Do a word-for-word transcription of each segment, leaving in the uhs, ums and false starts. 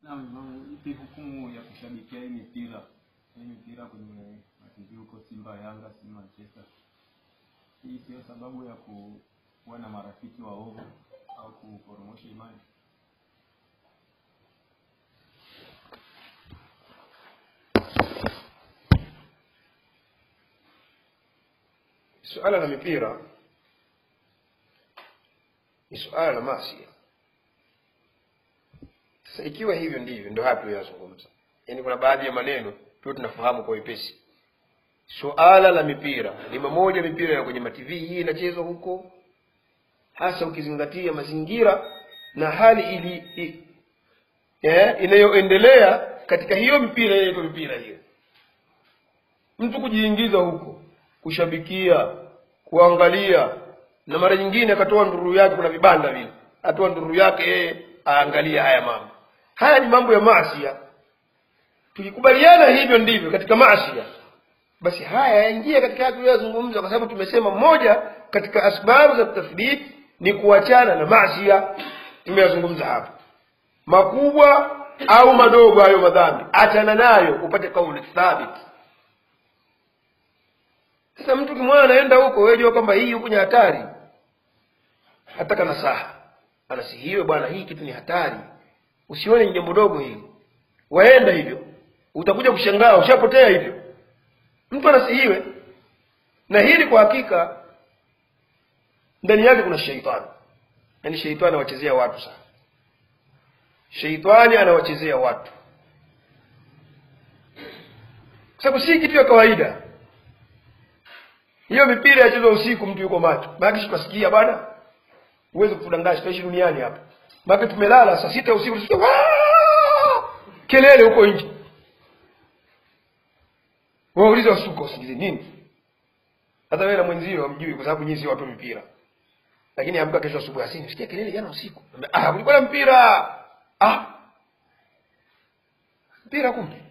Naam, ipi hukumu ya kushabikia hii mipira? Hii mipira kwenye T V huko Simba, Yanga, Simba, Manchester. Hii sio sababu ya kuwa na marafiki waovu au kuporomosha imani? Suala la mipira ni suala la maasi. Sasa ikiwa hivyo ndivyo, ndio hapo yazungumza. Yaani kuna baadhi ya maneno tu tunafahamu kwa wepesi. Suala la mipira ni mmoja, mipira ya kwenye ma-T V hii inachezwa huko, hasa ukizingatia mazingira na hali ili eh inayoendelea katika hiyo mipira ile mipira hiyo. Mtu kujiingiza huko, kushabikia, kuangalia, na mara nyingine akatoa nduru yake, kuna vibanda vile, atoa nduru yake yeye aangalia haya mambo. Haya ni mambo ya maasi. Tukikubaliana hivyo ndivyo katika maasi, basi haya yaingia katika hapo yazungumza, kwa sababu tumesema moja katika asbabu za tathbit ni kuachana na maasi. Tumeyazungumza hapo, makubwa au madogo hayo madhambi, achana nayo upate kauli thabit. Sasa mtu kimwana anaenda huko, wewe jua kwamba hii huko ni hatari, hataka nasaha, anasihiwe bwana, hii kitu ni hatari, usione ni jambo dogo hili, waenda hivyo utakuja kushangaa ushapotea hivyo. Mtu anasihiwe, na hili kwa hakika ndani yake kuna shaitani. Yaani shaitani anawachezea watu sana. Shaitani anawachezea watu, sababu si kitu ya kawaida. Hiyo mipira yachezwa usiku, mtu yuko macho, baki tukasikia bwana, uweze kufudangashi tuishi duniani hapa. Baki tumelala saa sita usiku tusikia kelele huko nje. Wauliza usiku usingizi nini? Hata wewe na mwenzio hamjui, kwa sababu nyinyi si watu mpira. Lakini amka kesho asubuhi asini sikia kelele jana usiku. Ah, kulikuwa na mpira. Ah. Mpira kumbe.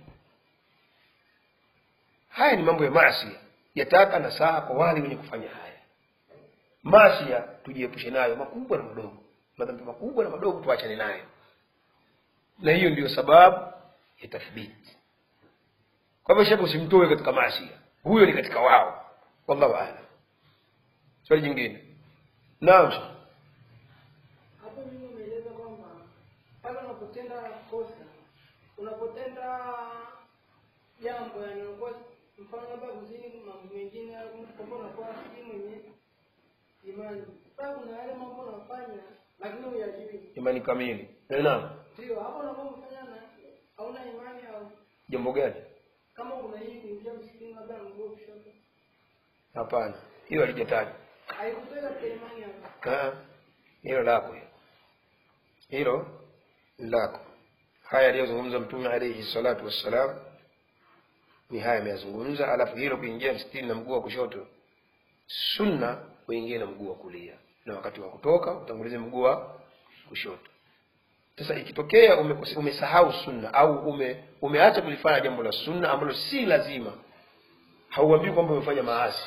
Haya ni mambo ya maasi. Yataka nasaha kwa wale wenye kufanya haya. Maasi tujiepushe nayo, makubwa na madogo. Madhambi makubwa na madogo tuachane nayo. Na hiyo ndiyo sababu ya tathbiti. Kwa hivyo shaka usimtoe katika maasi, huyo ni katika wao. Wallahu a'lam. Swali jingine. Naam. Hapo mimi nimeeleza kwamba pale unapotenda kosa, unapotenda jambo yani unakuwa mfano labda kuzini mambo mengine au kwamba unakuwa si mwenye imani. Sasa kuna yale mambo unafanya lakini huyajui. Imani kamili. Naam. Ndio, hapo unapofanya na hauna imani au jambo gani? Kama kuna hii kuingia msikitini labda mguu kushoto. Hapana, hiyo halijataja. Haikupenda kwa imani hapo. Ah, hilo lako hilo. Hilo lako. Haya aliyozungumza Mtume alayhi salatu wassalam ni haya ameyazungumza. Alafu hilo kuingia msikitini na mguu wa kushoto, sunna kuingia na mguu wa kulia, na wakati wa kutoka utangulize mguu wa kushoto. Sasa ikitokea umesahau sunna au ume umeacha kulifanya jambo la sunna ambalo si lazima, hauambiwi kwamba umefanya maasi.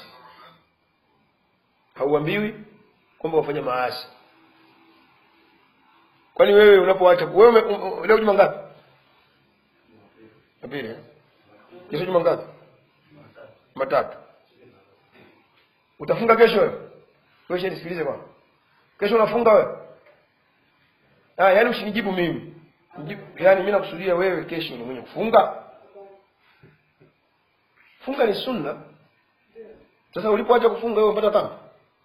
Hauambiwi kwamba umefanya maasi. Kwani wewe unapoacha wewe um, leo juma ngapi? Mbili. Kesho juma ngapi? Matatu. Utafunga kesho wewe? Wewe nisikilize bwana. Kesho unafunga wewe? Ah, yani usinijibu mimi. Nijibu, yani mimi nakusudia wewe kesho ni mwenye kufunga. Funga ni sunna. Sasa ulipoacha kufunga wewe unapata dhambi.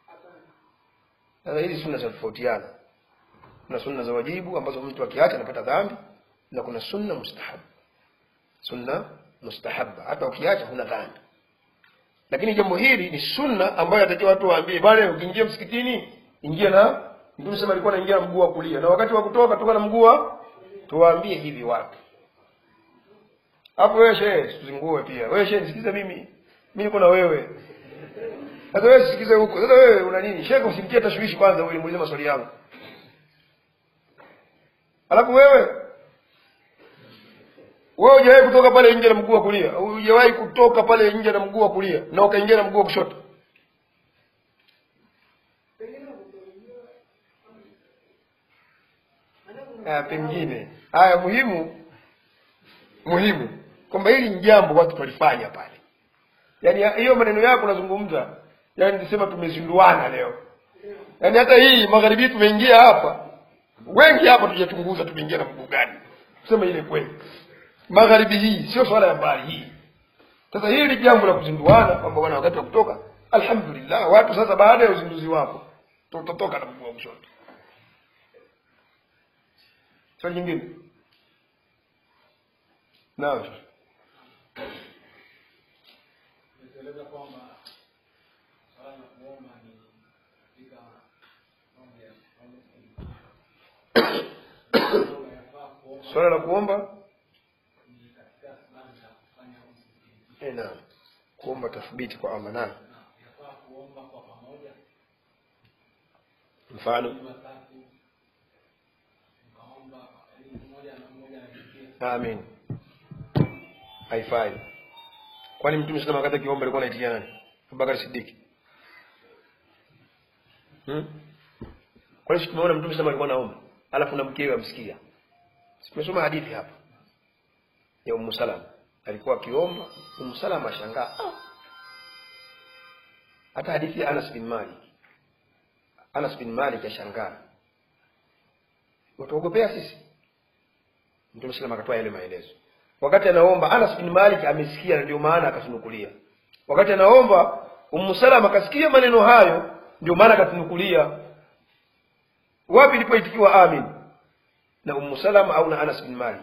Sasa hizi sunna zinatofautiana. Kuna sunna za wajibu ambazo mtu akiacha anapata dhambi, na kuna sunna mustahab. Sunna mustahabba hata ukiacha huna dhambi. Lakini jambo hili ni sunna ambayo atakiwa watu waambie, bale ukiingia msikitini ingia na Mtume sema alikuwa anaingia mguu wa kulia, na wakati wa kutoka toka na mguu wa, tuwaambie hivi watu. Hapo wewe shehe tuzingue pia. Wewe shehe nisikize mimi. Mimi niko na wewe. Sasa wewe sikize huko. Sasa wewe una nini? Shehe usimtie tashwishi kwanza wewe muulize maswali yangu. Alafu wewe wewe hujawahi kutoka pale nje na mguu wa kulia. Hujawahi kutoka pale nje na mguu wa kulia na ukaingia na mguu wa kushoto. Ah, pengine haya muhimu muhimu kwamba hili ni jambo watu walifanya pale. Yaani hiyo maneno yako unazungumza, yaani nisema tumezinduana leo. Yaani hata hii magharibi tumeingia hapa. Wengi hapa tujachunguza tumeingia na mguu gani. Tuseme ile kweli. Magharibi hii sio swala ya mbali hii. Sasa hili ni jambo la kuzinduana kwamba bwana wakati wa kutoka alhamdulillah watu sasa baada ya uzinduzi wako tutatoka na mguu wa kushoto. Swali jingine. Naam. Nieleza kwamba swala la kuomba ni katika mambo ya swala la kuomba ni katika sababu za kufanya usikivu. eh naam, kuomba tathbiti kwa Allah. Naam, Yafaa kuomba kwa pamoja. mfano Mkaomba mmoja na mmoja na amin haifai. Kwani Mtume sallallahu alayhi wasallam kiomba alikuwa anaitikia nani? Abubakar Siddiq. Hmm? Kwani sisi tumeona Mtume sallallahu alikuwa anaomba alafu na mkewe amsikia. Tumesoma hadithi hapa ya Ummu Salama, alikuwa akiomba, Ummu Salama ashangaa. Ah. Hata hadithi ya Anas bin Malik, Anas bin Malik ashangaa, watuogopea sisi. Mtume sallallahu akatoa yale maelezo. Wakati anaomba Anas bin Malik amesikia, ndio maana akatunukulia. Wakati anaomba Ummu Salama akasikia maneno hayo, ndio maana akatunukulia. Wapi ilipoitikiwa amin? Na Ummu Salama au na Anas bin Malik?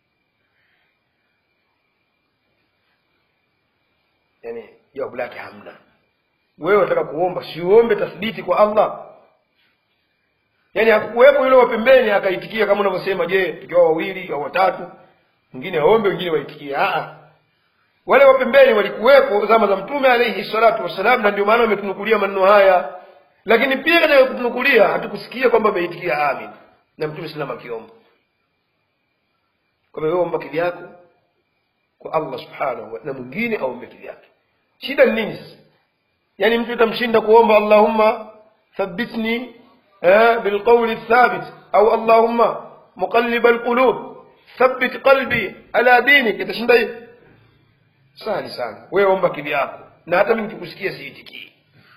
Yani jawabu lake hamna. Wewe unataka kuomba, si uombe tathbiti kwa Allah. Yani hakukuwepo yule wa pembeni akaitikia kama unavyosema, je, tukiwa wawili au watatu, mwingine aombe wengine waitikie. Ah, wale wa pembeni walikuwepo zama za Mtume alayhi salatu wasalam, na ndio maana wametunukulia maneno haya. Lakini pia katika kutunukulia hatukusikia kwamba ameitikia amin na Mtume sallallahu akiomba. Kwa hiyo omba kivyako kwa Allah subhanahu wa ta'ala, na mwingine aombe kivyake. Shida ni nini sasa? Yani mtu atamshinda kuomba Allahumma thabbitni eh bil qawli thabit au Allahumma muqallib al qulub thabbit qalbi ala dinik, itashinda hiyo? Sahali sana. Wewe omba kivyako, na hata mimi nikusikia siitikii.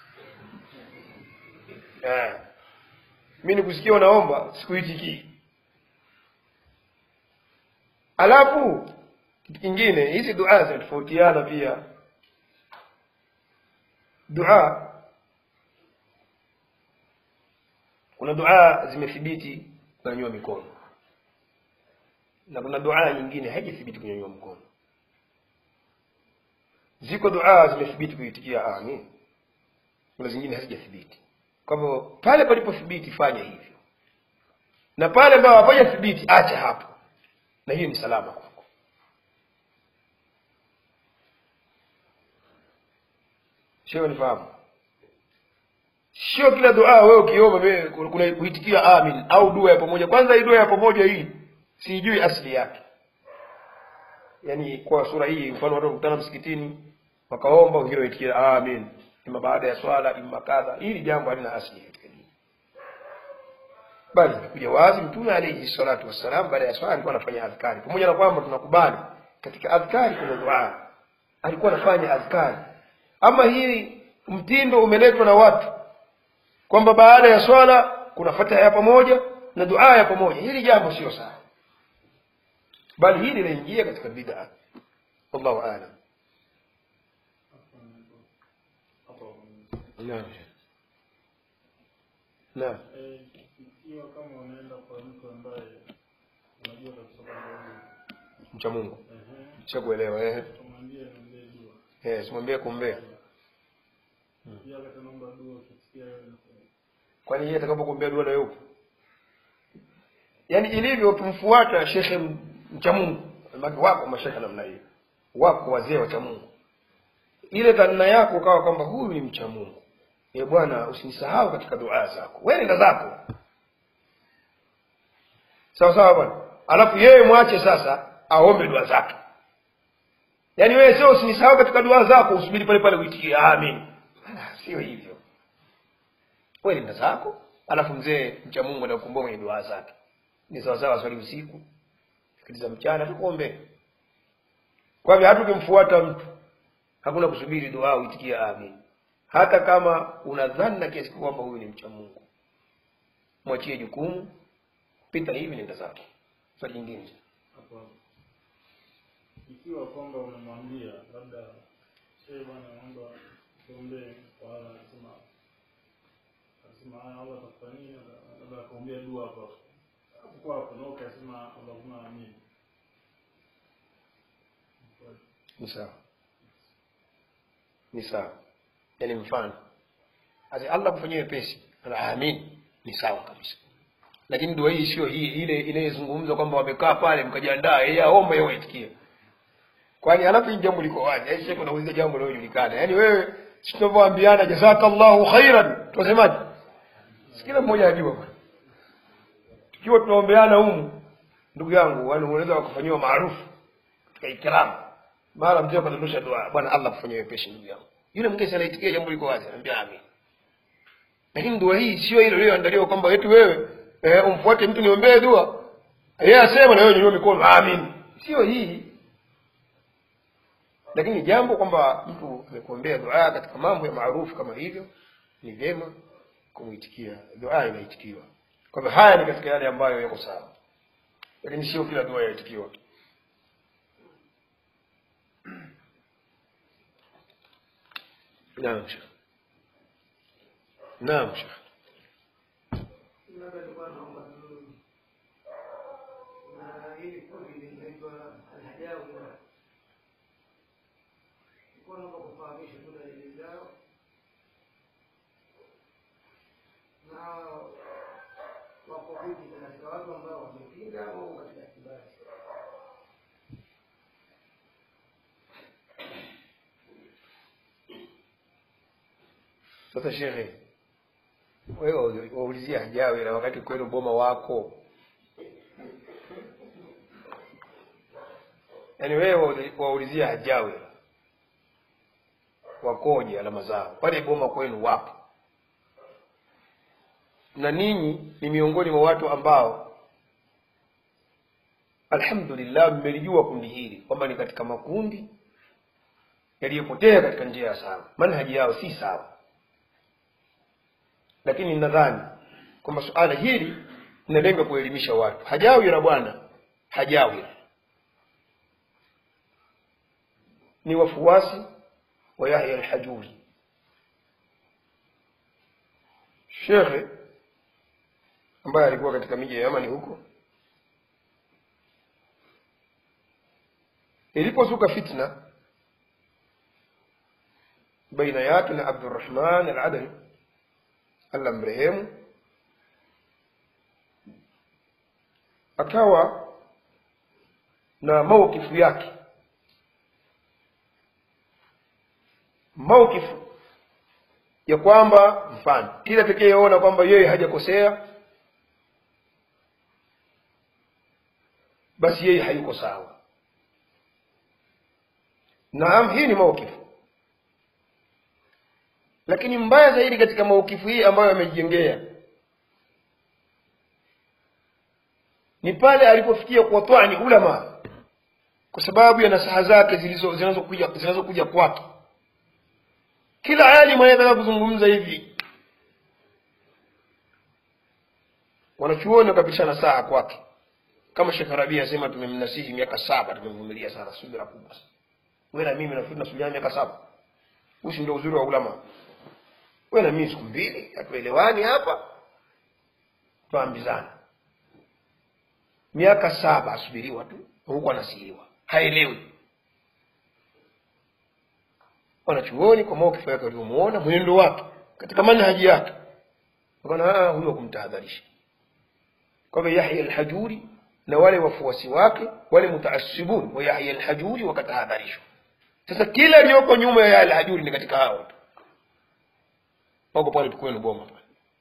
Eh. Mimi nikusikia unaomba sikuitikii. Alafu kitu kingine, hizi dua zinatofautiana pia. Dua, kuna dua zimethibiti kunyanyua mikono, na kuna dua nyingine haijathibiti kunyanyua mkono. Ziko dua zimethibiti kuitikia amin, kuna zingine hazijathibiti. Kwa hivyo pale palipothibiti fanya hivyo, na pale ambapo hapajathibiti acha hapo, na hiyo ni salama kwako. Sio nifahamu? Sio kila dua wewe ukiomba wewe kuna kuitikia amin au dua ya pamoja. Kwanza hii dua ya pamoja hii sijui asili yake. Yaani kwa sura hii, mfano watu wakutana msikitini wakaomba wengine waitikia amin, ima baada ya swala ima kadha, hili jambo halina asili katika dini. Bali kuja wazi Mtume alayhi salatu wasalam baada ya swala alikuwa anafanya adhkari. Pamoja na kwamba tunakubali katika adhkari kuna dua, alikuwa anafanya adhkari. Ama hii mtindo umeletwa na watu kwamba baada ya swala kuna fatiha ya pamoja na dua ya pamoja, hili jambo sio sawa, bali hili linaingia katika bid'a. Wallahu a'lam. Naam. Naam. Eh, ikiwa kama unaenda kwa mtu ambaye unajua kabisa Mcha Mungu. ehe, Sikuelewa eh. tumwambie niombe dua. Eh, simwambie kuombea. Pia kama naomba dua ukisikia wewe unasema. Kwani yeye atakapokuombea dua na yupo? Yaani ilivyo tumfuata shekhe mcha Mungu. Maana wako mashaka namna hiyo. Wako wazee wa cha Mungu. Ile dhana yako kawa kwamba huyu ni mcha Mungu. Eh bwana, usinisahau katika dua zako. Wewe nenda zako. Sawa sawa bwana. Alafu yeye mwache sasa aombe dua zake. Yaani wewe sio usinisahau katika dua zako, usubiri pale pale uitikie amin. Bana, sio hivyo. Wewe nenda zako, alafu mzee mcha Mungu anakukumbuka kwenye dua zake. ni sawa sawa swali usiku, sikiliza mchana tukuombe. Kwa hivyo hata ukimfuata mtu hakuna kusubiri dua uitikie amin. Hata kama unadhani kiasi kwamba huyu ni mcha Mungu, mwachie jukumu, pita hivi nenda zake. Swali jingine hapo, ikiwa kwamba unamwambia labda shehe bwana naomba tuombe kwa Allah, anasema anasema Allah atakufanyia, labda akuombea dua hapo hapo hapo na ukasema Allahumma amin, ni sawa, ni sawa. Yani mfano ati Allah kufanyia wepesi, ana amin, ni sawa kabisa. Lakini dua hii sio hii ile inayozungumza kwamba wamekaa pale mkajiandaa yeye aomba yeye aitikie. Kwani halafu hii jambo liko wazi. Yaani shekho anauliza jambo linalojulikana. Yaani wewe tunapoambiana jazakallahu khairan, tunasemaje? Kila mmoja ajua bwana. Tukiwa tunaombeana humu, ndugu yangu, wale unaweza kufanywa maarufu katika ikram. Mara mtu akadondosha dua, bwana Allah kufanyia wepesi ndugu yangu. Yule mgeni anaitikia jambo liko wazi, anambia amin. Lakini dua hii sio ile iliyoandaliwa kwamba eti wewe eh, umfuate mtu niombee dua, yeye asema na wewe nyanyua mikono amin. Sio hii. Lakini jambo kwamba mtu amekuombea dua katika mambo ya maarufu kama hivyo, ni vyema kumuitikia. Dua inaitikiwa. Kwa hivyo haya ni katika yale ambayo yako sawa. Lakini sio kila dua yaitikiwa. Naam. Naam. Sasa shehe, wewe waulizia hajawi na wakati kwenu boma wako. Yaani wewe waulizia hajawi wakoje alama zao. Pale boma kwenu wapo. Na ninyi ni miongoni mwa watu ambao alhamdulillah mmelijua kundi hili kwamba ni katika makundi yaliyopotea katika njia ya sawa. Manhaji yao si sawa. Lakini ninadhani kwamba suala hili linalenga kuelimisha watu. Hajawi na bwana, hajawi ni wafuasi wa Yahya al-Hajuri. Sheikh ambaye alikuwa katika miji ya Yamani huko, ilipozuka fitna baina yake na Abdurrahman al-Adani Allah mrehemu, akawa na maukifu yake. Maukifu ya kwamba mfano kila atakayeona kwamba yeye hajakosea basi yeye hayuko sawa. Naam, hii ni maukifu. Lakini mbaya zaidi katika maukifu hii ambayo amejengea ni pale alipofikia kuwatwani ulama kwa sababu ya nasaha zake zilizo zinazokuja zinazokuja kwake. Kila alimu anayetaka kuzungumza hivi wanachuoni kabishana saa kwake. Kama Sheikh Rabi asema tumemnasihi miaka saba, tumemvumilia sana, subira kubwa. Wewe na mimi nafikiri nasulia miaka saba. Usi ndio uzuri wa ulama. Wewe na mimi siku mbili hatuelewani hapa, tuambizana. Miaka saba asubiriwa tu, huko anasiliwa, haelewi. Wanachuoni kwa maukifu yake waliomuona, mwenendo wake katika manhaji yake, wakaona huyo kumtahadharisha. Kwa hivyo Yahya al-Hajuri na wale wafuasi wake, wale mutaassibun wa Yahya al-Hajuri wakatahadharishwa. Sasa kila aliyoko nyuma ya Yahya al-Hajuri ni katika hao tu. Wako pale tukwenu boma pale.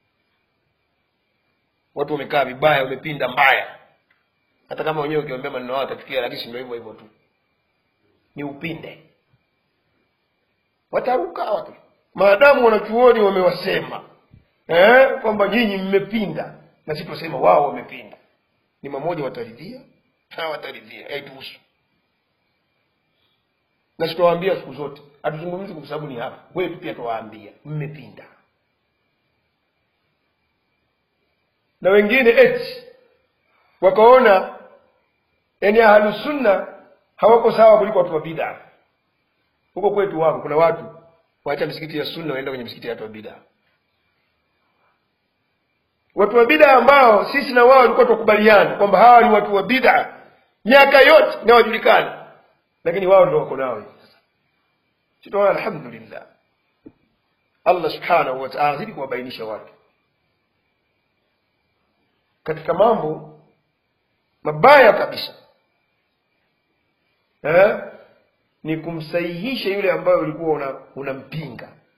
Watu wamekaa vibaya, wamepinda mbaya. Hata kama wenyewe ukiwaambia maneno yao atafikia, lakini ndio hivyo hivyo tu. Ni upinde. Wataruka watu. Maadamu wanachuoni wamewasema eh kwamba nyinyi mmepinda, na sisi tunasema wao wamepinda. ni mamoja wataridhia na wataridhia, haituhusu. Na tutawaambia siku zote, hatuzungumzi kwa sababu ni hapa, wewe pia tuwaambia mmepinda. Na wengine eti wakaona yani ahlus sunna hawako sawa kuliko watu wa bid'a. Huko kwetu wako kuna watu waacha misikiti ya sunna waenda kwenye misikiti ya watu wa bid'a. Watu wa bid'a ambao sisi na wao walikuwa tukubaliana kwamba hawa ni watu wa bid'a miaka yote na wajulikana, lakini wao ndio wako nao sasa. Tutoa alhamdulillah, Allah subhanahu wa ta'ala azidi kuwabainisha watu katika mambo mabaya kabisa. Eh? Ni kumsahihisha yule ambaye ulikuwa unampinga. Una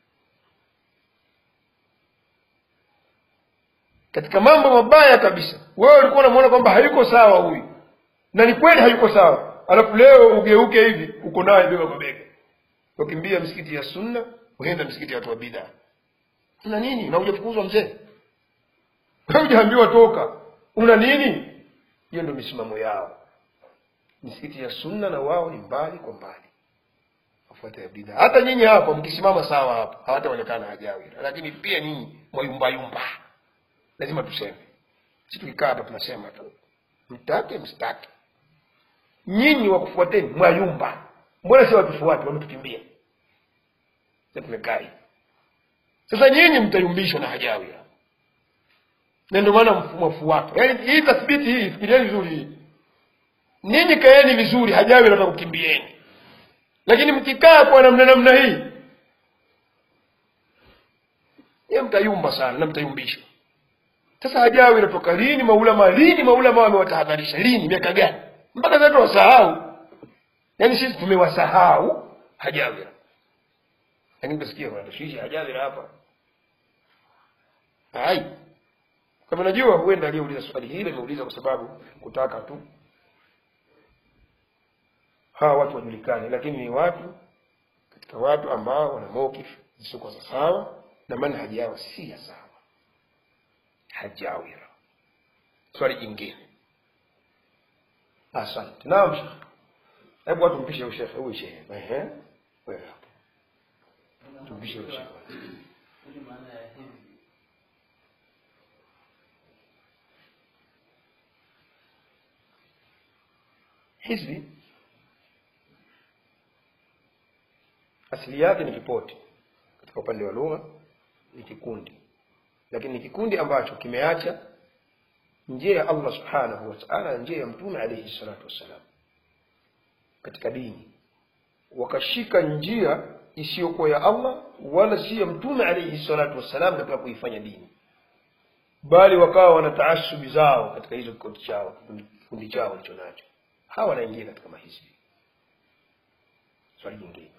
katika mambo mabaya kabisa, wewe ulikuwa unamuona kwamba hayuko sawa huyu, na ni kweli hayuko sawa, alafu leo ugeuke hivi uko naye bega kwa bega, ukimbia msikiti ya sunna uenda msikiti ya watu wa bid'a. Una nini? Na hujafukuzwa mzee, hujaambiwa toka, una nini? Hiyo ndio misimamo yao. Misikiti ya sunna na wao ni mbali kwa mbali, wafuate ya bid'a. Hata nyinyi hapa mkisimama sawa hapa hawataonekana hajawi, lakini pia nyinyi mwayumba yumba. Lazima tuseme. Sisi tukikaa hapa tunasema tu, mtake msitake, nyinyi wakufuateni mwayumba. Mbona si watufuate, wametukimbia. Sasa tumekaa. Sasa nyinyi mtayumbishwa na hajawi. Na ndio maana mfuato. Yaani hii tathbiti hii fikirieni vizuri. Ninyi kaeni vizuri, hajawi anataka kukimbieni. Lakini mkikaa kwa namna namna hii, yeye mtayumba sana na mtayumbishwa. Sasa hajawi inatoka lini? Maulama lini? Maulama wamewatahadharisha lini? Miaka gani? Mpaka sasa wasahau. Yaani sisi tumewasahau hajawi. Lakini tusikie bwana, tusishi hajawi hapa. Hai. Kama najua huenda aliyeuliza swali hili ameuliza kwa sababu kutaka tu hawa watu wajulikane, lakini ni watu katika watu ambao wana mawkif zisizo sawa na manhaji yao si ya sawa. Hajawira. Swali jingine. Asante. Naam Sheikh. Hebu watu mpishe huyu Sheikh, huyu Sheikh. Ehe. Wewe hapo. Tumpishe huyu Sheikh. Ni maana ya hivi. Hizbi asili yake ni kipoti, katika upande wa lugha ni kikundi, lakini ni kikundi ambacho kimeacha njia ya Allah subhanahu wa ta'ala, njia ya Mtume alayhi salatu wasalam katika dini, wakashika njia isiyokuwa ya Allah wala si ya Mtume alayhi salatu wasalam katika kuifanya dini, bali wakawa wana taassubi zao katika hizo kikundi chao kikundi chao walichonacho. Hawa wanaingia katika mahizbi. Swali jingine.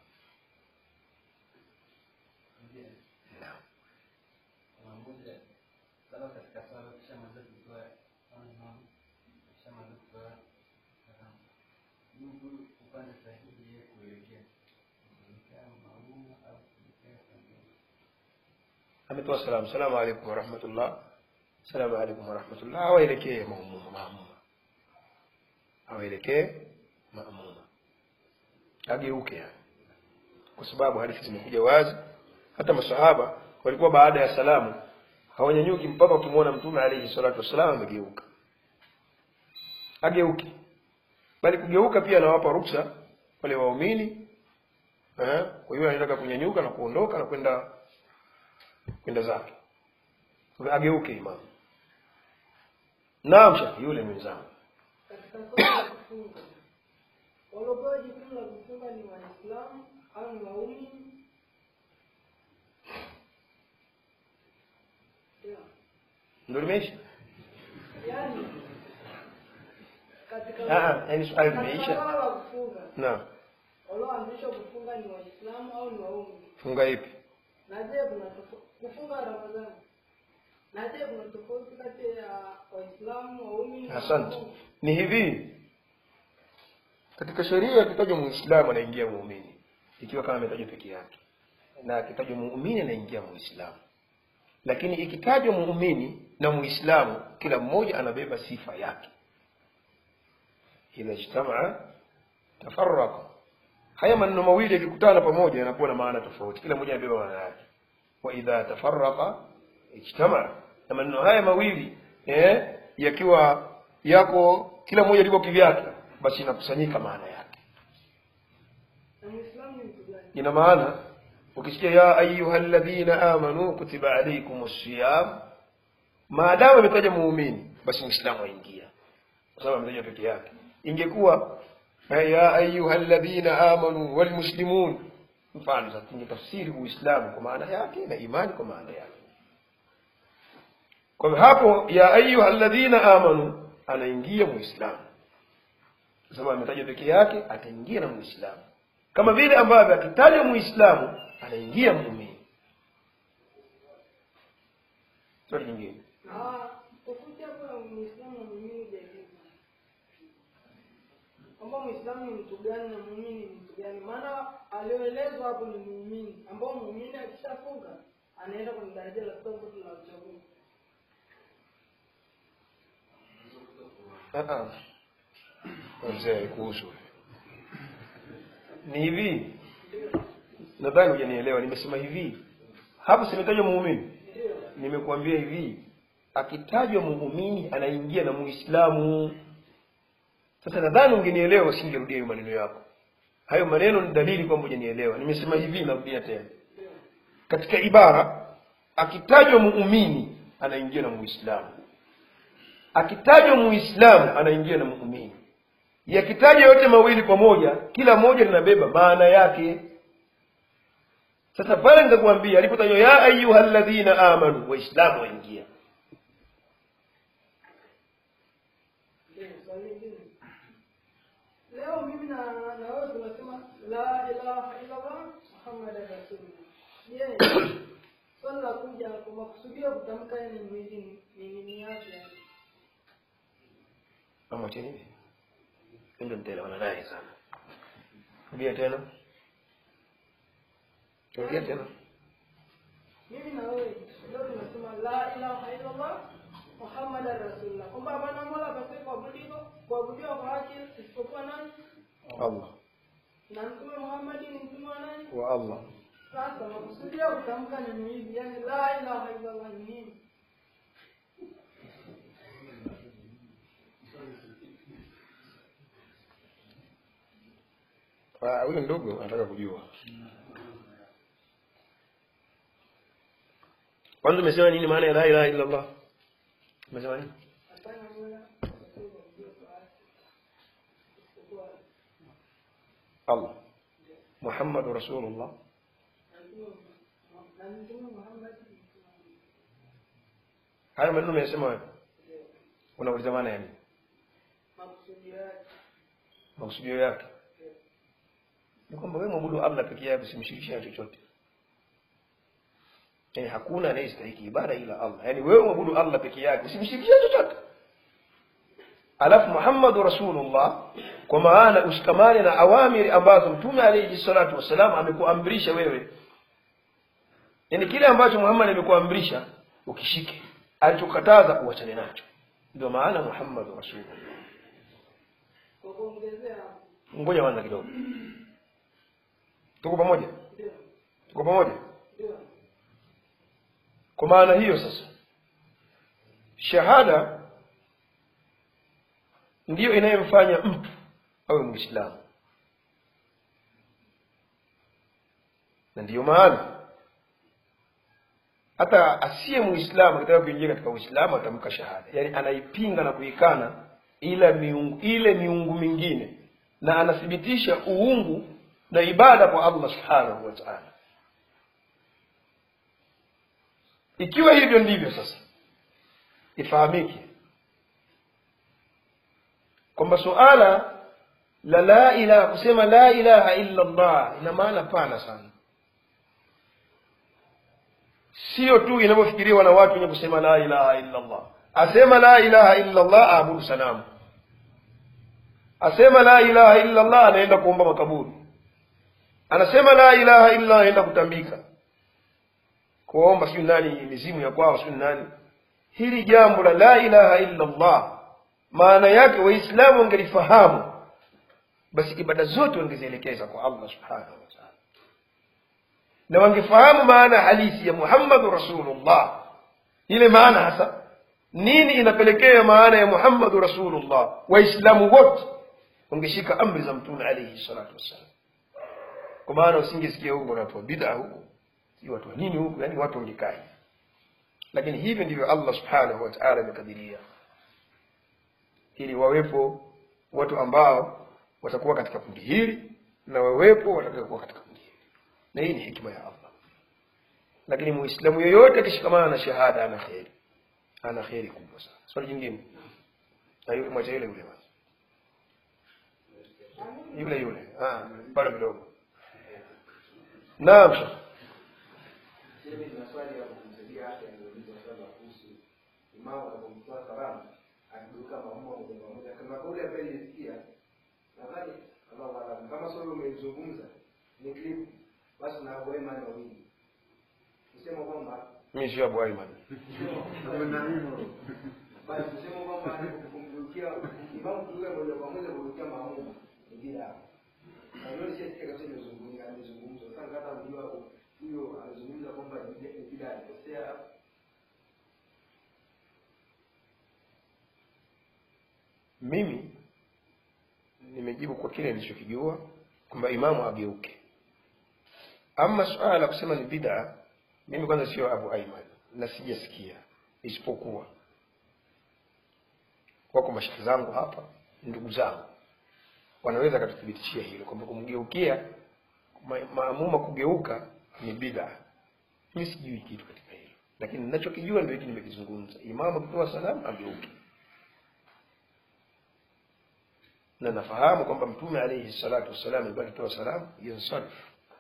Naam. Mmoja sala katika sala kisha mwanzo kutoa imam kisha mwanzo kutoa Mungu upande sahihi yeye kuelekea kuelekea maamuma au kuelekea pembeni. Ametoa salamu, salamu alaykum wa rahmatullah, salamu alaykum wa rahmatullah, awaelekee maamuma, maamuma awaelekee maamuma, ageuke yani, kwa sababu hadithi zimekuja wazi. Hata masahaba walikuwa baada ya salamu hawanyanyuki mpaka ukimwona Mtume alayhi salatu wasallam amegeuka, ageuke. Bali kugeuka pia anawapa ruksa wale waumini, eh, kwa hiyo anataka kunyanyuka na kuondoka na kwenda kwenda zake, kwa ageuke imam. Naam Sheikh, yule mwenzangu katika swala la kufunga, waliopewa jukumu la kufunga ni Waislamu au ni waumini? ndio limeisha. Yaani katika Ah, yani swali limeisha. swala la kufunga, Naam. walioamrishwa kufunga ni Waislamu au ni waumini? Funga ipi? Na je, kuna tofauti kufunga Ramadhani? Na je, kuna tofauti kati ya Waislamu, waumini na Asante. waumini? Ni hivi, katika sheria kitajwa Muislamu anaingia muumini ikiwa kama ametajwa peke yake, na kitajwa muumini anaingia Muislamu. Lakini ikitajwa muumini na Muislamu, kila mmoja anabeba sifa yake. idha ijtamaa tafarraqa. Haya maneno mawili yakikutana pamoja yanakuwa na maana tofauti, kila moja inabeba maana yake. Wa idha tafarraqa ijtamaa, na maneno haya mawili eh yakiwa yako kila moja liko kivyake, basi inakusanyika maana yake. Ina maana ukisikia ya ayyuhalladhina amanu kutiba alaykumus siyam, maadamu imetaja muumini basi muislamu aingia, kwa sababu ametaja peke yake. Ingekuwa ya ayyuhalladhina amanu walmuslimun, mfano sasa tungetafsiri uislamu kwa maana yake na imani kwa maana yake. Kwa hapo ya ayyuhalladhina amanu anaingia muislamu, kwa sababu ametaja peke yake, ataingia na muislamu, kama vile ambavyo akitaja muislamu anaingia muumini. Swali lingine. Ah, tofauti hapo ya muislamu na muumini je? Ambao muislamu ni mtu gani na muumini ni mtu gani? Maana alioelezwa hapo ni muumini, ambao muumini akishafunga anaenda kwenye daraja la tatu la uchaguzi. Ah ah. Mzee kuhusu ni hivi, nadhani hujanielewa. Nimesema hivi hapo, simetajwa muumini. Nimekuambia hivi, akitajwa muumini anaingia na muislamu. Sasa nadhani ungenielewa, usingerudia hiyo maneno yako. Hayo maneno ni dalili kwamba hujanielewa. Nimesema hivi, narudia tena. Katika ibara akitajwa muumini anaingia na muislamu, akitajwa muislamu anaingia na muumini. Yakitaja yote mawili pamoja, kila moja linabeba maana yake. Sasa pale nitakwambia alipotajwa ya ayyuhalladhina amanu, waislamu waingia. Leo mimi na na wewe tunasema la ilaha illa Allah Muhammadur Rasulullah. Je, swali la kuja kwa makusudio kutamka neno hili ni nini yake? Kama chini ndio nitaelewana naye sana. Rudia tena. Rudia tena. Mimi na wewe leo tunasema la ilaha illa Allah Muhammadur Rasulullah. Kwamba hapana mola pasipo kuabudiwa kuabudiwa kwa haki isipokuwa nani? Allah. Na Mtume Muhammad ni mtume wa nani? Wa Allah. Sasa makusudio kutamka neno hili, yani la ilaha illa Allah ni nini? Ah, huyo ndugu anataka kujua. Kwanza umesema nini maana ya la ilaha illa Allah? Umesema nini? Allah. Muhammadur Rasulullah. Hayo maneno umesema wewe. Unauliza maana ya nini? Makusudio yake. Makusudio yake ni kwamba wewe mwabudu Allah pekee yake, usimshirikishe na chochote. Yaani hakuna anayestahili ibada ila Allah. Yaani wewe mwabudu Allah pekee yake, usimshirikishe chochote. Alafu Muhammadur Rasulullah, kwa maana ushikamane na awamiri ambazo Mtume alayhi salatu wasalam amekuamrisha wewe. Yaani kile ambacho Muhammad amekuamrisha ukishike, alichokataza uachane nacho. Ndio maana Muhammadur Rasulullah. Kwa kuongezea, ngoja kwanza kidogo. Tuko pamoja? ndio. Tuko pamoja? Ndio. Kwa maana hiyo sasa, shahada ndiyo inayomfanya mtu awe Muislamu. Na ndiyo maana hata asiye Muislamu akitaka kuingia katika Uislamu atamka shahada. Yaani anaipinga na kuikana ila miungu, ile miungu mingine, na anathibitisha uungu na ibada kwa Allah Subhanahu wa Ta'ala. Ikiwa hivyo ndivyo sasa, ifahamike kwamba suala la la ilaha, kusema la ilaha illa Allah ina maana pana sana. Sio tu inavyofikiriwa na watu wenye kusema la ilaha illa Allah. Asema la ilaha illa Allah aabudu sanamu. Asema la ilaha illa Allah anaenda kuomba makaburi. Anasema la ilaha illa Allah anaenda kutambika, kuomba sio nani mizimu ya kwao sio nani. Hili jambo la la ilaha illa Allah maana yake waislamu wangelifahamu, basi ibada zote wangezielekeza kwa Allah subhanahu wa ta'ala, na wangefahamu maana halisi ya Muhammadur Rasulullah. Ile maana hasa nini inapelekea maana ya Muhammadur Rasulullah, waislamu wote wangeshika amri za mtume alayhi salatu wasallam. Kwa maana usingesikia huko watu wa bid'a huko, si watu wa nini huko, yani watu wangekaa. Lakini hivi ndivyo Allah subhanahu wa ta'ala amekadiria, ili wawepo watu ambao watakuwa katika kundi hili na wawepo watakuwa katika kundi hili, na hii ni hikma ya Allah. Lakini muislamu yoyote akishikamana na shahada ana khairi, ana khairi kubwa sana. Swali jingine na yule mwacha yule yule basi yule yule ah pale kidogo. Naam, Mimi nina swali ya kumsaidia hapa, niulize swali kuhusu imamu anapomtoa salamu akiduka maamuma moja moja, kama kauli ambayo nilisikia nadhani kama kama swali umezungumza ni clip, basi na Abu Ayman wawili kusema kwamba mimi sio Abu Ayman basi kusema kwamba kumgeukia imamu kuduka moja kwa moja kugeukia maamuma ni bila na ndio sisi kama tumezungumza amezungumza sasa, hata unajua huyo anazungumza kwamba ni bila alikosea. Mimi nimejibu kwa kile nilichokijua kwamba imamu ageuke. Ama swala la kusema ni bid'a, mimi kwanza sio Abu Ayman na sijasikia, isipokuwa wako mashaka zangu hapa, ndugu zangu wanaweza kututhibitishia hilo kwamba kumgeukia maamuma kugeuka ni bid'a. Mimi sijui kitu katika hilo, lakini ninachokijua ndio hiki nimekizungumza, imamu akitoa salamu ageuke. Na nafahamu kwamba mtume alayhi salatu wasallam alikuwa akitoa salamu yansarif.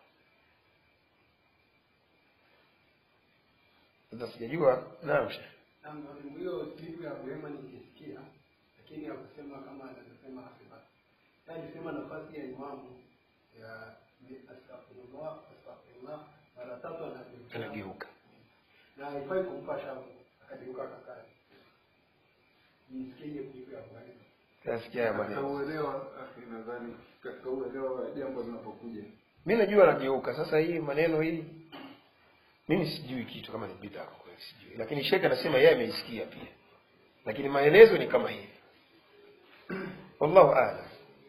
Sasa sijajua. Naam sheikh. Naam, ndio klipu ya Wema nilisikia, lakini hakusema kama anasema hapa. Sasa alisema nafasi ya imamu ya astaghfirullah astaghfirullah mara tatu anageuka. Na haifai kumpa shavu, akageuka akakaa. Nisikie klipu ya Wema. Kasikia maneno. Uelewa nadhani katika uelewa jambo linapokuja. Mimi najua anageuka. Sasa hii maneno hii mimi sijui kitu kama ni bid'a kwa kweli sijui. Lakini Sheikh anasema yeye ameisikia pia. Lakini maelezo ni kama hivi. Wallahu a'lam.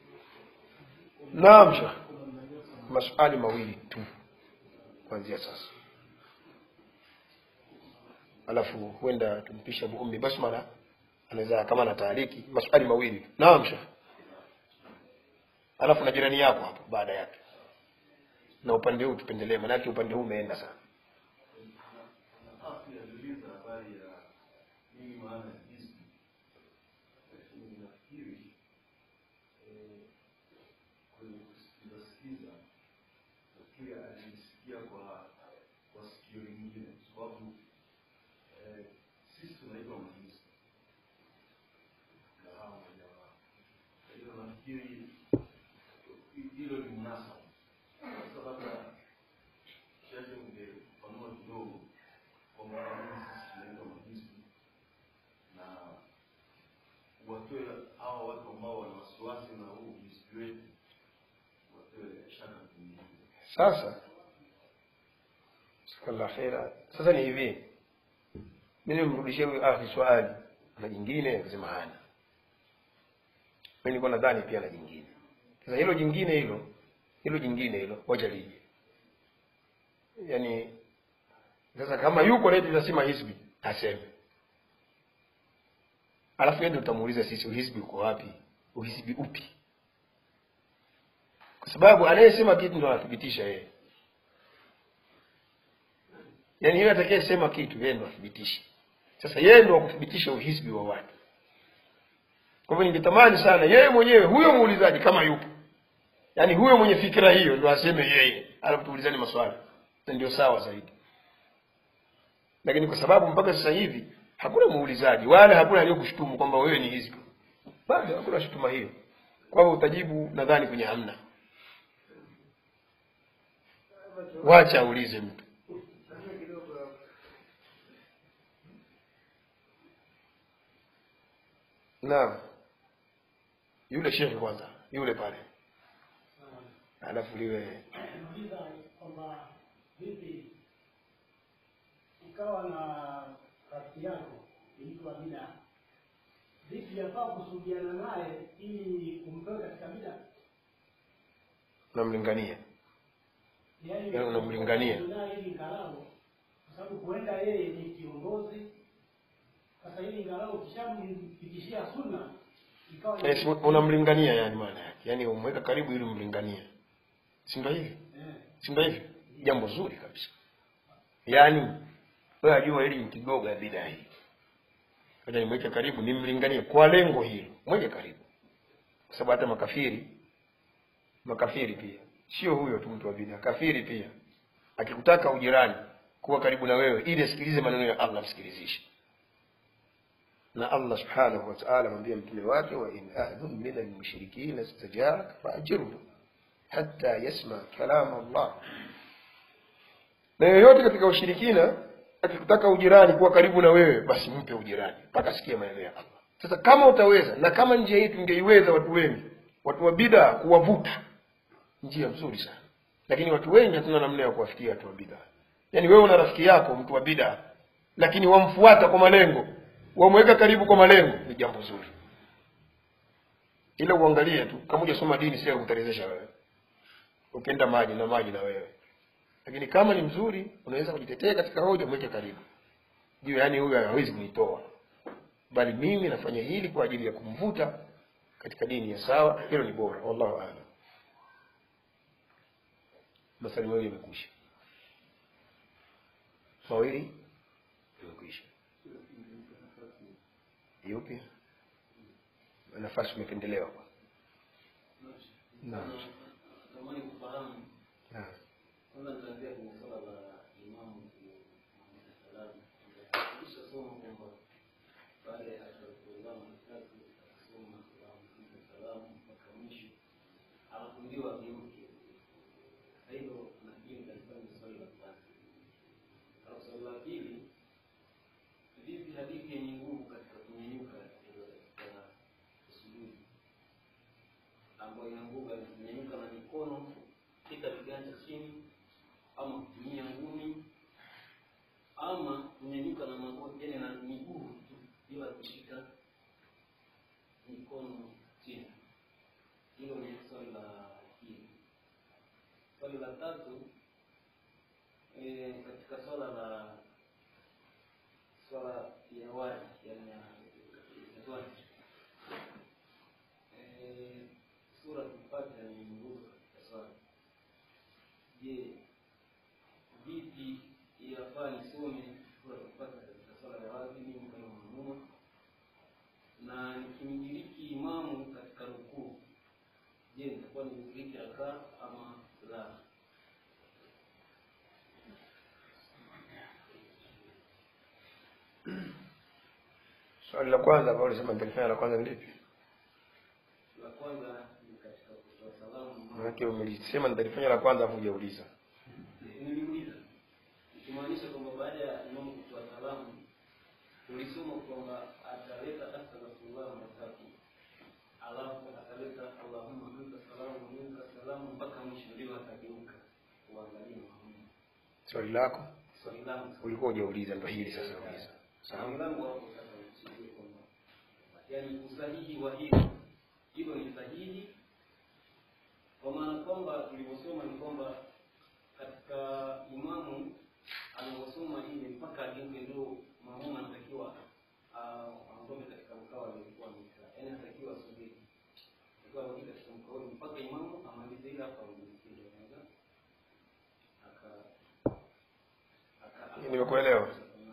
Naam sheikh. Maswali mawili tu kuanzia sasa. Alafu huenda tumpisha Abu Ummi Basmala anaweza kama na taariki maswali mawili. Naam sheikh. Alafu na jirani yako hapo baada yake. Na upande huu tupendelee, maana upande huu umeenda sana. Sasa sallallahu khaira. Sasa ni hivi, mimi nimrudishie huyu akhi swali na jingine akasema hana. Mimi nilikuwa nadhani pia na jingine. Sasa hilo jingine hilo, hilo jingine hilo wacha lije. Yaani sasa kama yuko leo tunasema hizbi aseme. Alafu yeye utamuuliza sisi uhizbi uko wapi? Uhizbi upi? Kwa sababu anayesema kitu ndo anathibitisha yeye. Yaani yeye atakayesema kitu yeye ndo athibitisha. Sasa yeye ndo akuthibitisha uhizbi wa watu. Kwa hivyo ningetamani sana yeye mwenyewe huyo muulizaji kama yupo, yaani huyo mwenye fikra hiyo ndo aseme yeye, alafu tuulizane maswali. Ndio sawa zaidi. Lakini kwa sababu mpaka sasa hivi hakuna muulizaji wala hakuna aliyokushtumu kwamba wewe ni hizbi. Bado hakuna shutuma hiyo. Kwa hivyo utajibu nadhani kwenye hamna. Wacha aulize mtu. Naam. yule shekhi kwanza, yule pale, alafu liwe nauliza kwamba vipi ikawa na rafiki yako mtu wa bid'a, vipi yafaa kusudiana naye ili kumtoa katika bid'a? unamlingania, Yaani unamlingania ili ngalao, kwa sababu huenda yeye ni kiongozi. Sasa ili ngalao kishampitishia sunna ikawa yes, unamlingania yani maana yake, yani umweka karibu ili umlinganie, si ndio hivi? eh, si ndio hivi? Jambo zuri kabisa. Yani wewe ajua hili ni kigogo ya bid'a hii, ngoja nimweke karibu nimlinganie kwa lengo hilo, mweke karibu, kwa sababu hata makafiri makafiri pia sio huyo tu mtu wa bid'a, kafiri pia akikutaka ujirani kuwa karibu na wewe ili asikilize maneno ya Allah, msikilizishe. Na Allah subhanahu wa ta'ala mwambia mtume wake, wa in ahadun min al-mushrikeen istajaraka fa'jirhu hatta yasma kalam Allah. Na yoyote katika ushirikina akikutaka ujirani kuwa karibu na wewe, basi mpe ujirani mpaka sikie maneno ya Allah. Sasa kama utaweza, na kama njia hii tungeiweza watu wengi, watu wa bid'a kuwavuta, njia nzuri sana. Lakini watu wengi hatuna namna ya kuwafikia watu wa bid'a. Yaani wewe una rafiki yako mtu wa bid'a, lakini wamfuata kwa malengo, wamweka karibu kwa malengo, ni jambo zuri. Ila uangalie tu, kama hujasoma dini sio kutarezesha wewe, ukenda maji na maji na wewe. Lakini kama ni mzuri, unaweza kujitetea katika hoja, mweke karibu. Juu yani huyu hawezi kunitoa, bali mimi nafanya hili kwa ajili ya kumvuta katika dini ya sawa, hilo ni bora. Wallahu a'lam. Masali mawili yamekwisha. Mawili yamekwisha. Yupi? Nafasi umependelewa kwa. Naam. Naomba kufahamu. Naam. Kwanza nitaanzia kwenye swala la imamu Muhammad sallallahu alaihi wasallam. Kisha somo kwamba baada ya kuulizwa mtatu kusoma Muhammad sallallahu mpaka mwisho anafundiwa vipi. Kwa hiyo nafikiri kalifanya swali la kwanza. Au swali la pili, vipi hadithi yenye nguvu katika kunyanyuka katika usuluhi ambayo ina nguvu ya kunyanyuka na mikono katika viganja chini, ama kutumia ngumi, ama kunyanyuka na magoti yani na miguu bila kushika mikono chini. Hilo ni swali la pili. Swali la tatu, e, katika swala la swala ya wadi yani ya wadi, eh sura tupata ni nguzo ya swala. Je, vipi yafaa nisome sura tupata katika swala ya wadi mimi kama maamuma, na nikimdiriki imamu katika rukuu, je nitakuwa nimediriki rakaa ama la? Swali la kwanza ambalo ulisema nilifanya la kwanza ni lipi? La kwanza ni katika kutoa salamu. Maana umelisema nilifanya la kwanza afu hujauliza. Niliuliza. Ikimaanisha kwamba baada ya imamu kutoa salamu tulisoma kwamba ataleta astaghfirullah matatu. Alafu ataleta Allahumma anta salamu minka salamu mpaka mwisho ndio atageuka kuangalia Muhammad. Swali lako? Swali langu Ulikuwa hujauliza, ndio hili sasa uliza. Swali langu hapo sasa ni kwamba yani usahihi wa hilo hilo ni sahihi, kwa maana kwamba tulivyosoma ni kwamba katika imamu alivyosoma ile mpaka ageuke ndio maamuma anatakiwa aondoke katika mkao aliokuwa amekaa, yani anatakiwa asubiri kwa sababu katika mkao mpaka imamu amalize ile hapo ndio anaweza aka aka nimekuelewa.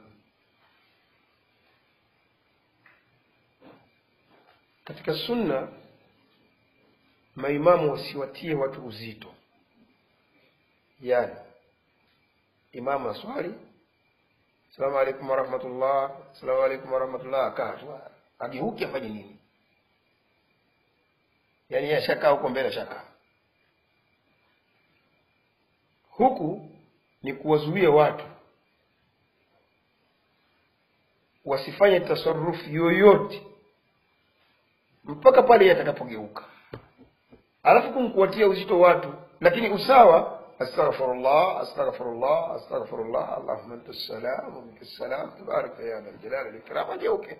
Katika sunna maimamu wasiwatie watu uzito. Yani imamu aswali, Assalamu alaykum wa rahmatullah, Assalamu alaykum wa rahmatullah, kaa ageuke afanye nini? Yani yeye shaka huko mbele shaka. Huku ni kuwazuia watu wasifanye tasarrufu yoyote mpaka pale atakapogeuka. Alafu kumkuatia uzito watu, lakini usawa, astaghfirullah astaghfirullah astaghfirullah allahumma antas salam wa minkas salam tabaraka ya dhal jalali wal ikram, ageuke.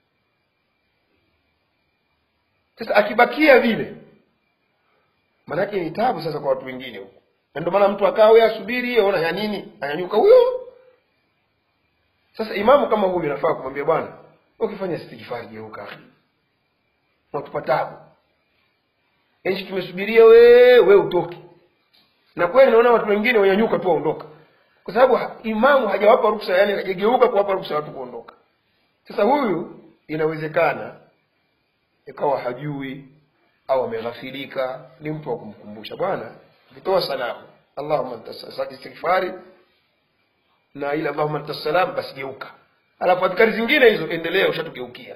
Sasa akibakia vile, maana yake ni taabu sasa kwa watu wengine huko. Na ndio maana mtu akawe asubiri aona ya nini, anyanyuka huyo. Sasa imamu kama huyu anafaa kumwambia bwana, ukifanya istighfar geuka akhi, unatupa taabu. Enzi tumesubiria wewe wewe utoke. Na kweli naona watu wengine wanyanyuka tu waondoka. Kwa sababu imamu hajawapa ruhusa, yani hajageuka kuwapa ruhusa watu kuondoka. Sasa huyu inawezekana ikawa hajui au ameghafilika, ni mtu wa kumkumbusha bwana, ukitoa salamu Allahumma antas istighfari na ila Allahumma antas salam, basi geuka. Alafu adhkari zingine hizo endelea, ushatugeukia.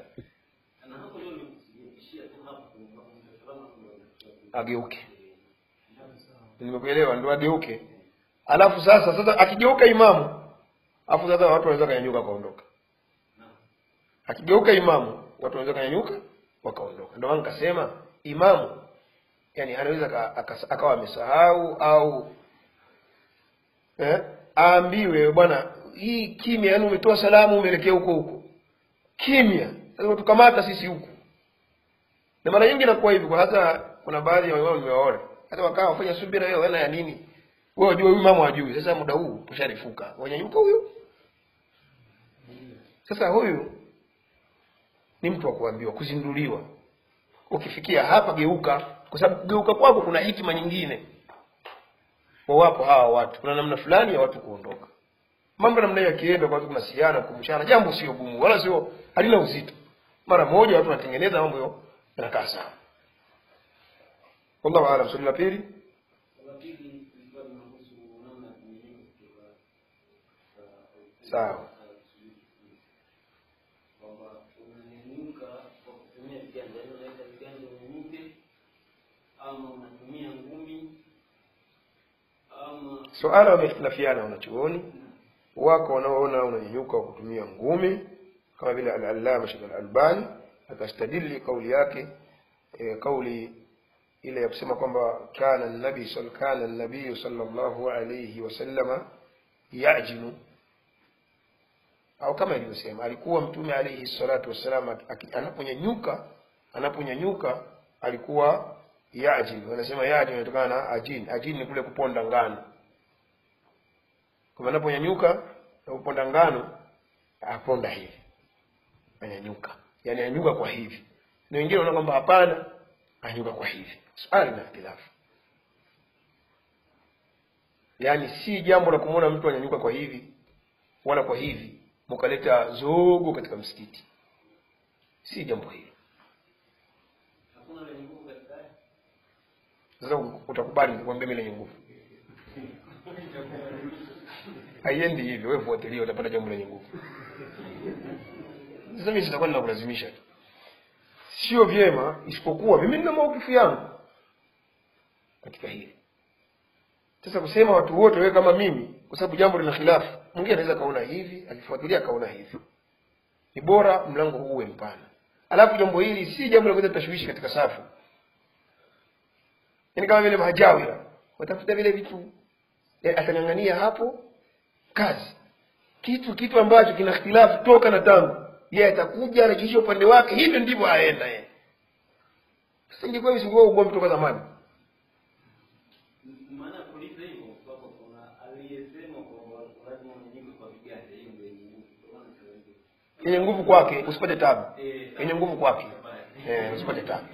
Ageuke. Nimekuelewa, ndio ageuke. Alafu sasa sasa akigeuka imamu, alafu sasa watu wanaweza kanyanyuka kaondoka. Akigeuka imamu, watu wanaweza kanyanyuka wakaondoka. Ndio maana nikasema imamu yani anaweza akawa amesahau au eh aambiwe bwana, hii kimya, yani umetoa salamu umeelekea huko huko. Kimya. Sasa tukamata sisi huko. Na mara nyingi inakuwa hivi, kwa hata kuna baadhi ya wao nimewaona hata wakawa wafanya subira, wewe wana ya nini? Wewe unajua huyu mama hajui. Sasa muda huu tusharifuka. Wanyanyuka huyo. Sasa huyu ni mtu wa kuambiwa, kuzinduliwa. Ukifikia hapa geuka, kwa sababu kugeuka kwako kuna hikima nyingine. Kwa wapo hawa watu, kuna namna fulani ya watu kuondoka. Mambo namna hiyo yakienda kwa watu kunasiana, kumshana, jambo sio gumu wala sio halina uzito. Mara moja watu wanatengeneza mambo yao yanakaa sawa. Wallahu a'lam. Swali la pili. Sawa. Suala wamehitilafiana wanachuoni. Wako wanaoona unanyanyuka kwa kutumia ngumi kama vile al-Allama Sheikh al-Albani akastadili kauli yake, e, kauli ile ya kusema kwamba kana nabii sallallahu an-nabii sallallahu alayhi wasallama ya'jinu, au kama ilivyosema alikuwa mtume alayhi salatu wasallam anaponyanyuka anaponyanyuka alikuwa ya'jinu. Wanasema ya'jinu inatokana na ajin. Ajin ni kule kuponda ngano. Kwa anaponyanyuka na kuponda ngano aponda hivi, anyanyuka, yani anyanyuka kwa hivi. Na wengine wanaona kwamba hapana, anyanyuka kwa hivi. Swali na ikhtilafu. Yani si jambo la kumuona mtu anyanyuka kwa hivi wala kwa hivi mkaleta zogo katika msikiti. Si jambo hilo. Hakuna lenye nguvu katika. Sasa utakubali nikwambie mimi lenye nguvu. Haiendi hivyo, wewe fuatilia utapata jambo lenye nguvu. Sasa mimi sitakuwa ninakulazimisha. Sio vyema, isipokuwa mimi nina maukifu yangu katika hili. Sasa kusema watu wote wewe kama mimi, kwa sababu jambo lina khilafu, mwingine anaweza kaona hivi, akifuatilia kaona hivi. Ni bora mlango huu uwe mpana. Alafu jambo hili si jambo la kuleta tashwishi katika safu. Yaani kama vile mahajawira, watafuta vile vitu atangangania hapo kazi. Kitu kitu ambacho kina ikhtilafu toka na tangu. Yeye atakuja anajiisha upande wake, hivyo ndivyo aenda yeye. Sasa ingekuwa visingua ugomvi toka zamani. Maana polisi hivyo kwa kuna aliyesema kwamba lazima mnyanyuke kwa viganja, hiyo ndio nguvu. Yenye nguvu kwake usipate tabu. Yenye nguvu kwake. Eh, usipate tabu.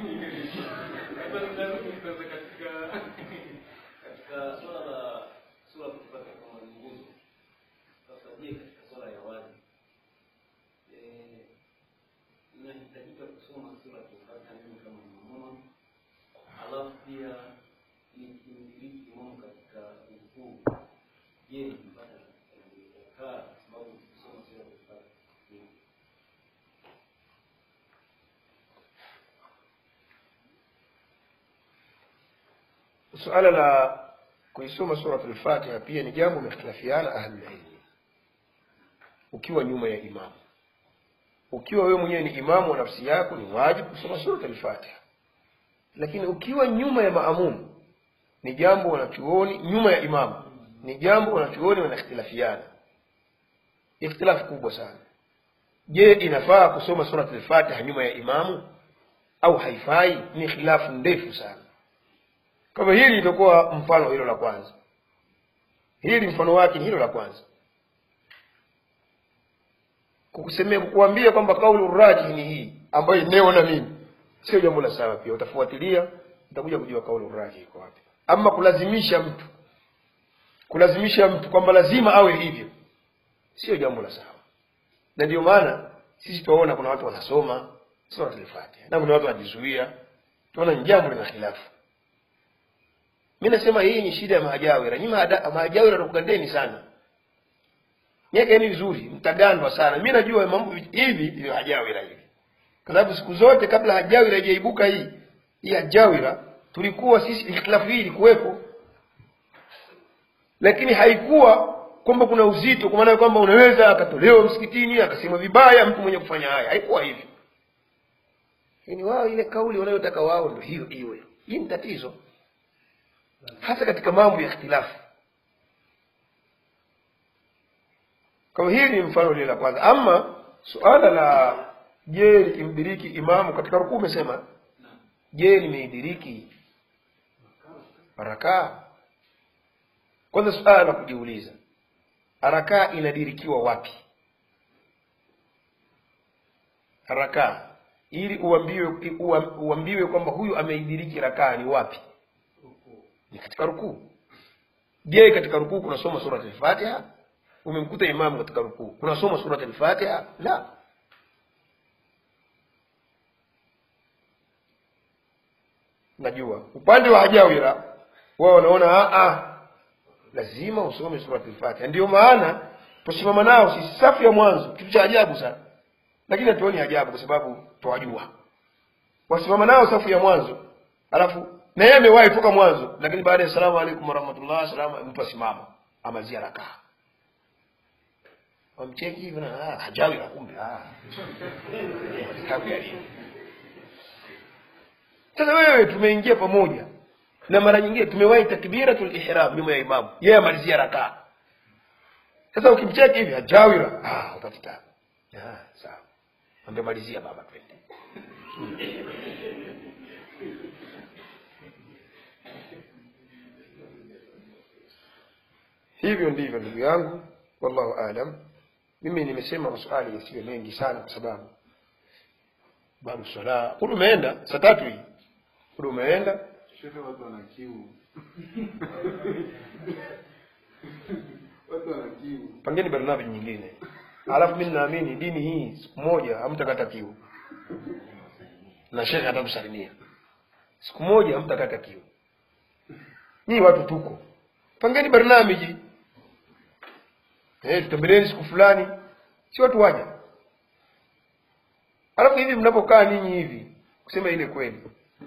Katika swala la sura kupata kama nguzo. Sasa je, katika swala ya wazi eh inahitajika kusoma sura kupata nini kama mama, alafu pia ni kimiliki imamu katika ukuu. Je, mpaka kaa sababu kusoma sura kupata nini? Suala la kuisoma sura al-Fatiha pia ni jambo mختلفiana ahli ilmu. Ukiwa nyuma ya imamu ukiwa wewe mwenyewe ni imamu wa nafsi yako ni wajibu kusoma sura al-Fatiha. Lakini ukiwa nyuma ya maamum ni jambo wanachuoni, nyuma ya imamu ni jambo wanachuoni wanakhtilafiana ikhtilafu kubwa sana. Je, inafaa kusoma sura al-Fatiha nyuma ya imamu au haifai? Ni khilafu ndefu sana. Kama hili litakuwa mfano hilo la kwanza, hili mfano wake hilo la kwanza, kukusemea kukuambia kwamba kauli urajih ni hii ambayo neona mimi, sio jambo la sawa. Pia utafuatilia utakuja kujua kauli urajih iko wapi. Ama kulazimisha mtu kulazimisha mtu kwamba lazima awe hivyo, sio jambo la sawa. Na ndio maana sisi tunaona kuna watu wanasoma sura al-Fatiha na kuna watu wanajizuia, tunaona ni jambo lina khilafu. Mimi nasema hii ni shida ya mahajawira. Nyinyi mahajawira tukugandeni sana. Nyeke ni vizuri, mtagandwa sana. Mimi najua mambo hivi ndio hajawira hivi. Kwa sababu siku zote kabla hajawira haijaibuka hii, hii hajawira tulikuwa sisi ikhtilafu hii ilikuwepo. Lakini haikuwa kwamba kuna uzito kwa maana kwamba unaweza akatolewa msikitini akasema vibaya mtu mwenye kufanya haya. Haikuwa hivyo. Yaani wao ile kauli wanayotaka wao ndio hiyo iwe. Hii ni tatizo. Hasa katika mambo ya ikhtilafu. Kama hili ni mfano lile la kwanza. Ama suala la je likimdiriki imamu katika rukuu umesema je nimeidiriki rakaa? Kwanza suala la kujiuliza, rakaa inadirikiwa wapi? Rakaa ili uambiwe uambiwe kwamba huyu ameidiriki rakaa ni wapi? Ni katika rukuu. Je, katika rukuu kuna soma sura al-Fatiha? Umemkuta imamu katika rukuu kuna soma sura al-Fatiha? La. Najua upande wa hajawira wao wanaona a a lazima usome sura al-Fatiha. Ndio maana tusimama nao sisi safu ya mwanzo, kitu cha ajabu sana. Lakini hatuoni ajabu kwa sababu tuwajua. Wasimama nao safu ya mwanzo, alafu na yeye amewahi toka mwanzo, lakini baada ya salamu alaykum warahmatullahi salamu mtu asimama amazia rakaa. Wamcheki hivi na ah hajawira kumbe ah. Sasa wewe tumeingia pamoja na mara nyingine tumewahi takbiratul ihram nyuma ya imamu, yeye amalizia rakaa. Sasa ukimcheki hivi hajawira ah utatita. Ah sawa. Angemalizia baba twende. Hivyo ndivyo ndugu yangu, wallahu aalam. Mimi nimesema maswali yasiwe mengi sana kwa sababu bado swala kule umeenda saa tatu hii. Kule umeenda shehe watu wana kiu. Watu wana kiu. Pangeni barnabi nyingine. Alafu mimi naamini dini hii siku moja hamtakata kiu. Na shehe atamsalimia. Siku moja hamtakata kiu. Ni watu tuko. Pangeni barnamiji. Eh, tutembeleni siku fulani. Si watu waje. Alafu hivi mnapokaa ninyi hivi, kusema ile kweli,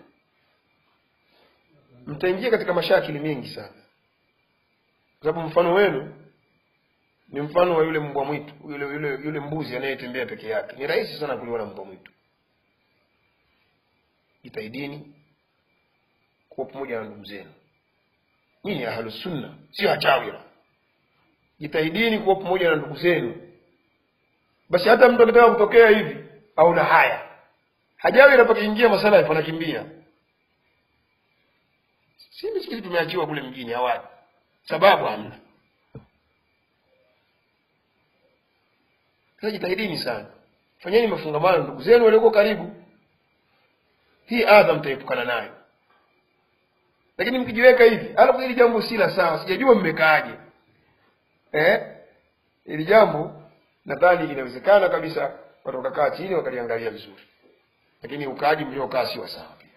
mtaingia katika mashakili mengi sana. Kwa sababu mfano wenu ni mfano wa yule mbwa mwitu, yule yule yule mbuzi anayetembea peke yake. Ni rahisi sana kuliona mbwa mwitu. Jitahidini kuwa pamoja na ndugu zenu. Nyinyi ni ahlus sunna, sio hajawira. Jitahidini kuwa pamoja na ndugu zenu. Basi hata mtu akitaka kutokea hivi au na haya, hajawira pakiingia masala yanakimbia. Si misikiti tumeachiwa kule mjini hawati. Sababu hamna. Sasa jitahidini sana. Fanyeni mafungamano ndugu zenu walioko karibu. Hii adha mtaepukana nayo. Lakini mkijiweka hivi, alafu hili jambo si la sawa, sijajua mmekaaje. Eh? Hili jambo nadhani inawezekana kabisa watu wakakaa chini wakaliangalia vizuri. Lakini ukaaji mliokaa si sawa pia.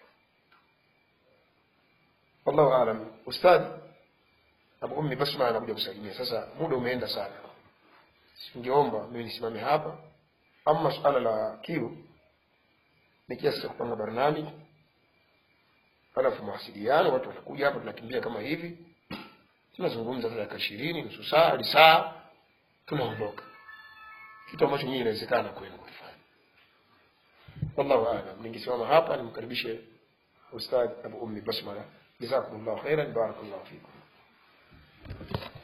Wallahu aalam. Ustadhi Abu Ummi Basma anakuja kusalimia. Sasa muda umeenda sana. Singeomba mimi nisimame hapa. Ama suala la kiu ni kiasi cha kupanga barnami. Alafu mawasiliano, watu watakuja hapa tunakimbia kama hivi. Tunazungumza dakika ishirini, nusu saa, hadi saa tunaondoka. Kitu ambacho nyinyi inawezekana kwenu kufanya. wallahu a'lam. Ningesimama hapa nimkaribishe Ustadh Abu Ummi Basmala. Jazakumullahu khairan, barakallahu fikum.